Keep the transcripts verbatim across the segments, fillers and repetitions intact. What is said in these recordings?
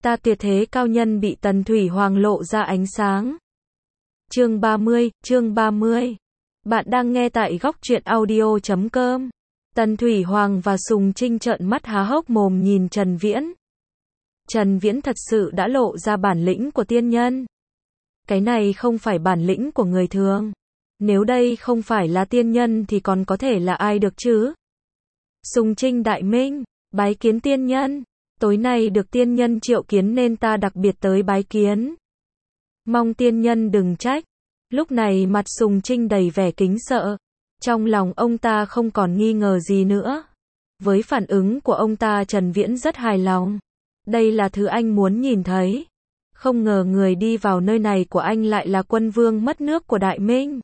Ta tuyệt thế cao nhân bị Tần Thủy Hoàng lộ ra ánh sáng. Chương ba mươi, chương ba mươi. Bạn đang nghe tại góc truyện audio chấm com. Tần Thủy Hoàng và Sùng Trinh trợn mắt há hốc mồm nhìn Trần Viễn. Trần Viễn thật sự đã lộ ra bản lĩnh của tiên nhân. Cái này không phải bản lĩnh của người thường. Nếu đây không phải là tiên nhân thì còn có thể là ai được chứ? Sùng Trinh đại minh, bái kiến tiên nhân. Tối nay được tiên nhân triệu kiến nên ta đặc biệt tới bái kiến. Mong tiên nhân đừng trách. Lúc này mặt Sùng Trinh đầy vẻ kính sợ. Trong lòng ông ta không còn nghi ngờ gì nữa. Với phản ứng của ông ta, Trần Viễn rất hài lòng. Đây là thứ anh muốn nhìn thấy. Không ngờ người đi vào nơi này của anh lại là quân vương mất nước của Đại Minh.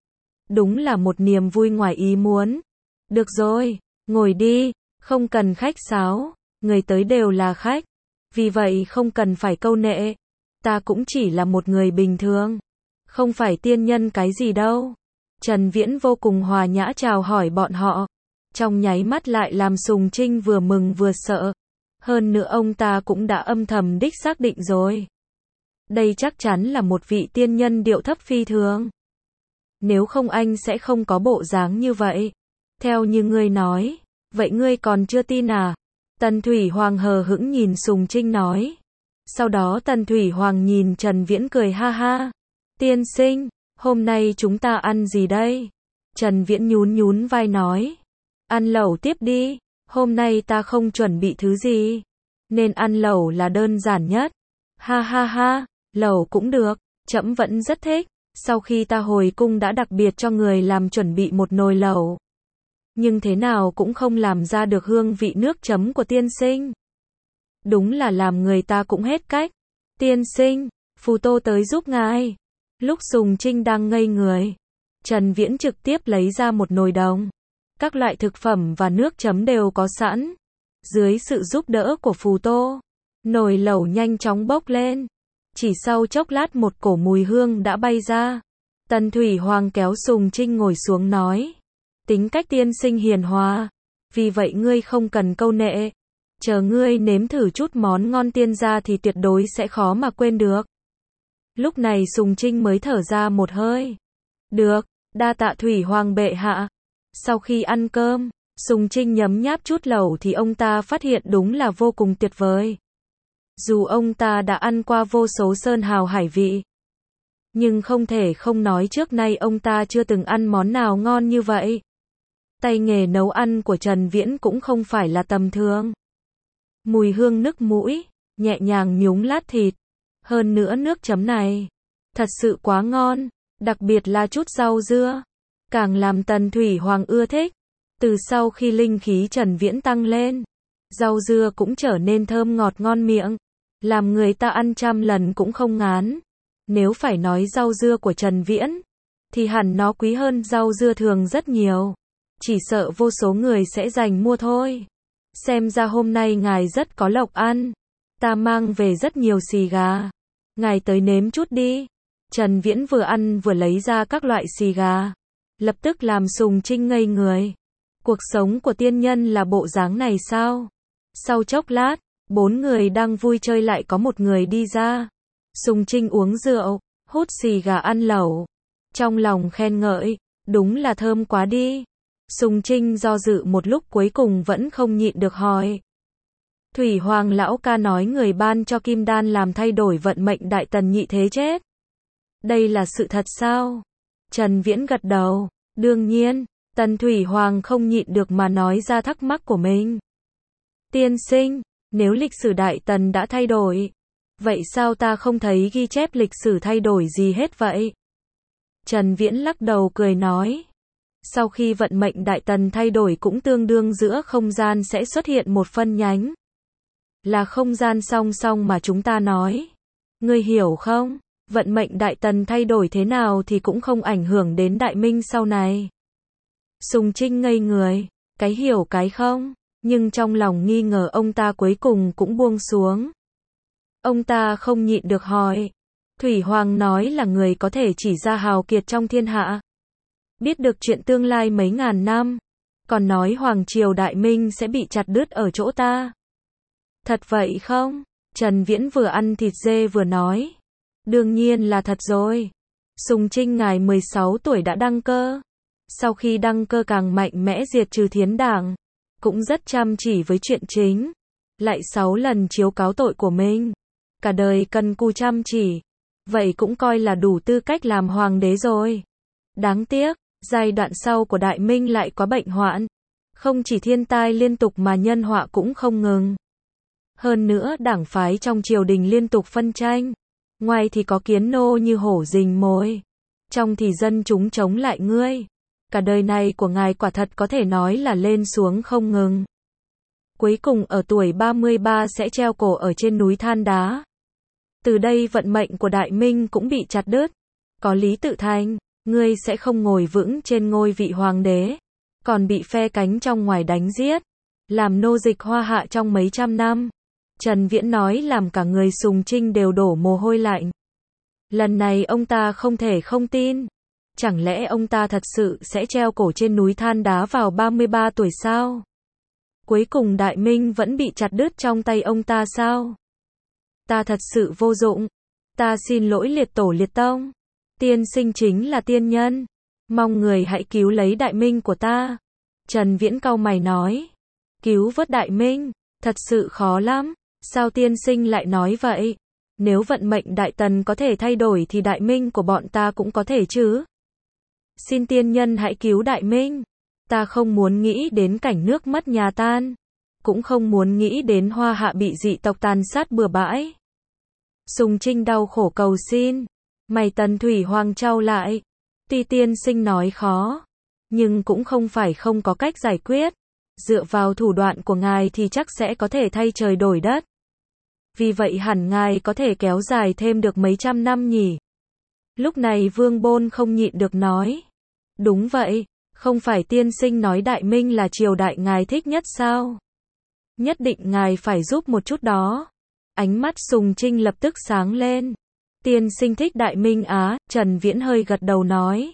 Đúng là một niềm vui ngoài ý muốn. Được rồi, ngồi đi, không cần khách sáo. Người tới đều là khách. Vì vậy không cần phải câu nệ. Ta cũng chỉ là một người bình thường. Không phải tiên nhân cái gì đâu. Trần Viễn vô cùng hòa nhã chào hỏi bọn họ. Trong nháy mắt lại làm Sùng Trinh vừa mừng vừa sợ. Hơn nữa ông ta cũng đã âm thầm đích xác định rồi. Đây chắc chắn là một vị tiên nhân điệu thấp phi thường. Nếu không anh sẽ không có bộ dáng như vậy. Theo như ngươi nói. Vậy ngươi còn chưa tin à? Tần Thủy Hoàng hờ hững nhìn Sùng Trinh nói. Sau đó Tần Thủy Hoàng nhìn Trần Viễn cười ha ha. Tiên sinh, hôm nay chúng ta ăn gì đây? Trần Viễn nhún nhún vai nói. Ăn lẩu tiếp đi, hôm nay ta không chuẩn bị thứ gì. Nên ăn lẩu là đơn giản nhất. Ha ha ha, lẩu cũng được, trẫm vẫn rất thích. Sau khi ta hồi cung đã đặc biệt cho người làm chuẩn bị một nồi lẩu. Nhưng thế nào cũng không làm ra được hương vị nước chấm của tiên sinh. Đúng là làm người ta cũng hết cách. Tiên sinh, Phù Tô tới giúp ngài. Lúc Sùng Trinh đang ngây người, Trần Viễn trực tiếp lấy ra một nồi đồng. Các loại thực phẩm và nước chấm đều có sẵn. Dưới sự giúp đỡ của Phù Tô, nồi lẩu nhanh chóng bốc lên. Chỉ sau chốc lát một cổ mùi hương đã bay ra. Tần Thủy Hoàng kéo Sùng Trinh ngồi xuống nói. Tính cách tiên sinh hiền hòa. Vì vậy ngươi không cần câu nệ. Chờ ngươi nếm thử chút món ngon tiên gia thì tuyệt đối sẽ khó mà quên được. Lúc này Sùng Trinh mới thở ra một hơi. Được, đa tạ Thủy Hoàng bệ hạ. Sau khi ăn cơm, Sùng Trinh nhấm nháp chút lẩu thì ông ta phát hiện đúng là vô cùng tuyệt vời. Dù ông ta đã ăn qua vô số sơn hào hải vị, nhưng không thể không nói trước nay ông ta chưa từng ăn món nào ngon như vậy. Tay nghề nấu ăn của Trần Viễn cũng không phải là tầm thường. Mùi hương nức mũi, nhẹ nhàng nhúng lát thịt. Hơn nữa nước chấm này, thật sự quá ngon, đặc biệt là chút rau dưa. Càng làm Tần Thủy Hoàng ưa thích. Từ sau khi linh khí Trần Viễn tăng lên, rau dưa cũng trở nên thơm ngọt ngon miệng. Làm người ta ăn trăm lần cũng không ngán. Nếu phải nói rau dưa của Trần Viễn, thì hẳn nó quý hơn rau dưa thường rất nhiều. Chỉ sợ vô số người sẽ giành mua thôi. Xem ra hôm nay ngài rất có lộc ăn. Ta mang về rất nhiều xì gà. Ngài tới nếm chút đi. Trần Viễn vừa ăn vừa lấy ra các loại xì gà. Lập tức làm Sùng Trinh ngây người. Cuộc sống của tiên nhân là bộ dáng này sao? Sau chốc lát, bốn người đang vui chơi lại có một người đi ra. Sùng Trinh uống rượu, hút xì gà ăn lẩu. Trong lòng khen ngợi, đúng là thơm quá đi. Sùng Trinh do dự một lúc cuối cùng vẫn không nhịn được hỏi. Thủy Hoàng lão ca nói người ban cho kim đan làm thay đổi vận mệnh đại tần nhị thế chết. Đây là sự thật sao? Trần Viễn gật đầu. Đương nhiên, Tần Thủy Hoàng không nhịn được mà nói ra thắc mắc của mình. Tiên sinh, nếu lịch sử đại tần đã thay đổi, vậy sao ta không thấy ghi chép lịch sử thay đổi gì hết vậy? Trần Viễn lắc đầu cười nói. Sau khi vận mệnh đại tần thay đổi cũng tương đương giữa không gian sẽ xuất hiện một phân nhánh. Là không gian song song mà chúng ta nói. Ngươi hiểu không? Vận mệnh đại tần thay đổi thế nào thì cũng không ảnh hưởng đến đại minh sau này. Sùng Trinh ngây người, cái hiểu cái không, nhưng trong lòng nghi ngờ ông ta cuối cùng cũng buông xuống. Ông ta không nhịn được hỏi. Thủy Hoàng nói là người có thể chỉ ra hào kiệt trong thiên hạ. Biết được chuyện tương lai mấy ngàn năm. Còn nói Hoàng triều Đại Minh sẽ bị chặt đứt ở chỗ ta. Thật vậy không? Trần Viễn vừa ăn thịt dê vừa nói. Đương nhiên là thật rồi. Sùng Trinh ngài mười sáu tuổi đã đăng cơ. Sau khi đăng cơ càng mạnh mẽ diệt trừ Thiến Đảng. Cũng rất chăm chỉ với chuyện chính. Lại sáu lần chiếu cáo tội của mình. Cả đời cần cù chăm chỉ. Vậy cũng coi là đủ tư cách làm hoàng đế rồi. Đáng tiếc, giai đoạn sau của Đại Minh lại có bệnh hoạn. Không chỉ thiên tai liên tục mà nhân họa cũng không ngừng. Hơn nữa đảng phái trong triều đình liên tục phân tranh. Ngoài thì có kiến nô như hổ rình mồi. Trong thì dân chúng chống lại ngươi. Cả đời này của ngài quả thật có thể nói là lên xuống không ngừng. Cuối cùng ở tuổi ba mươi ba sẽ treo cổ ở trên núi than đá. Từ đây vận mệnh của Đại Minh cũng bị chặt đứt. Có Lý Tự Thành, ngươi sẽ không ngồi vững trên ngôi vị hoàng đế. Còn bị phe cánh trong ngoài đánh giết. Làm nô dịch Hoa Hạ trong mấy trăm năm. Trần Viễn nói làm cả người Sùng Trinh đều đổ mồ hôi lạnh. Lần này ông ta không thể không tin. Chẳng lẽ ông ta thật sự sẽ treo cổ trên núi than đá vào ba mươi ba tuổi sao? Cuối cùng Đại Minh vẫn bị chặt đứt trong tay ông ta sao? Ta thật sự vô dụng. Ta xin lỗi liệt tổ liệt tông. Tiên sinh chính là tiên nhân. Mong người hãy cứu lấy Đại Minh của ta. Trần Viễn cau mày nói. Cứu vớt Đại Minh? Thật sự khó lắm. Sao tiên sinh lại nói vậy? Nếu vận mệnh Đại Tần có thể thay đổi thì Đại Minh của bọn ta cũng có thể chứ? Xin tiên nhân hãy cứu Đại Minh. Ta không muốn nghĩ đến cảnh nước mất nhà tan. Cũng không muốn nghĩ đến Hoa Hạ bị dị tộc tàn sát bừa bãi. Sùng Trinh đau khổ cầu xin. Mày Tần Thủy Hoàng trao lại. Tuy tiên sinh nói khó. Nhưng cũng không phải không có cách giải quyết. Dựa vào thủ đoạn của ngài thì chắc sẽ có thể thay trời đổi đất. Vì vậy hẳn ngài có thể kéo dài thêm được mấy trăm năm nhỉ. Lúc này Vương Bôn không nhịn được nói. Đúng vậy, không phải tiên sinh nói Đại Minh là triều đại ngài thích nhất sao? Nhất định ngài phải giúp một chút đó. Ánh mắt Sùng Trinh lập tức sáng lên. Tiên sinh thích Đại Minh á, Trần Viễn hơi gật đầu nói.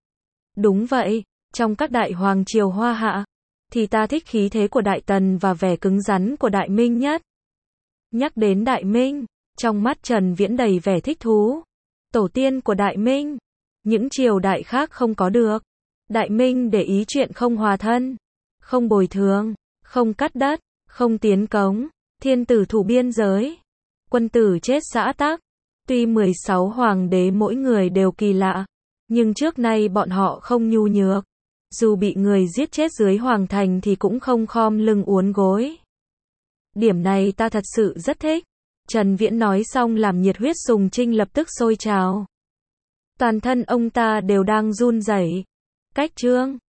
Đúng vậy, trong các đại hoàng triều Hoa Hạ, thì ta thích khí thế của Đại Tần và vẻ cứng rắn của Đại Minh nhất. Nhắc đến Đại Minh, trong mắt Trần Viễn đầy vẻ thích thú. Tổ tiên của Đại Minh, những triều đại khác không có được. Đại Minh để ý chuyện không hòa thân, không bồi thường, không cắt đất, không tiến cống, thiên tử thủ biên giới, quân tử chết xã tắc. Tuy mười sáu hoàng đế mỗi người đều kỳ lạ, nhưng trước nay bọn họ không nhu nhược. Dù bị người giết chết dưới hoàng thành thì cũng không khom lưng uốn gối. Điểm này ta thật sự rất thích. Trần Viễn nói xong làm nhiệt huyết Sùng Trinh lập tức sôi trào. Toàn thân ông ta đều đang run rẩy. Cách chương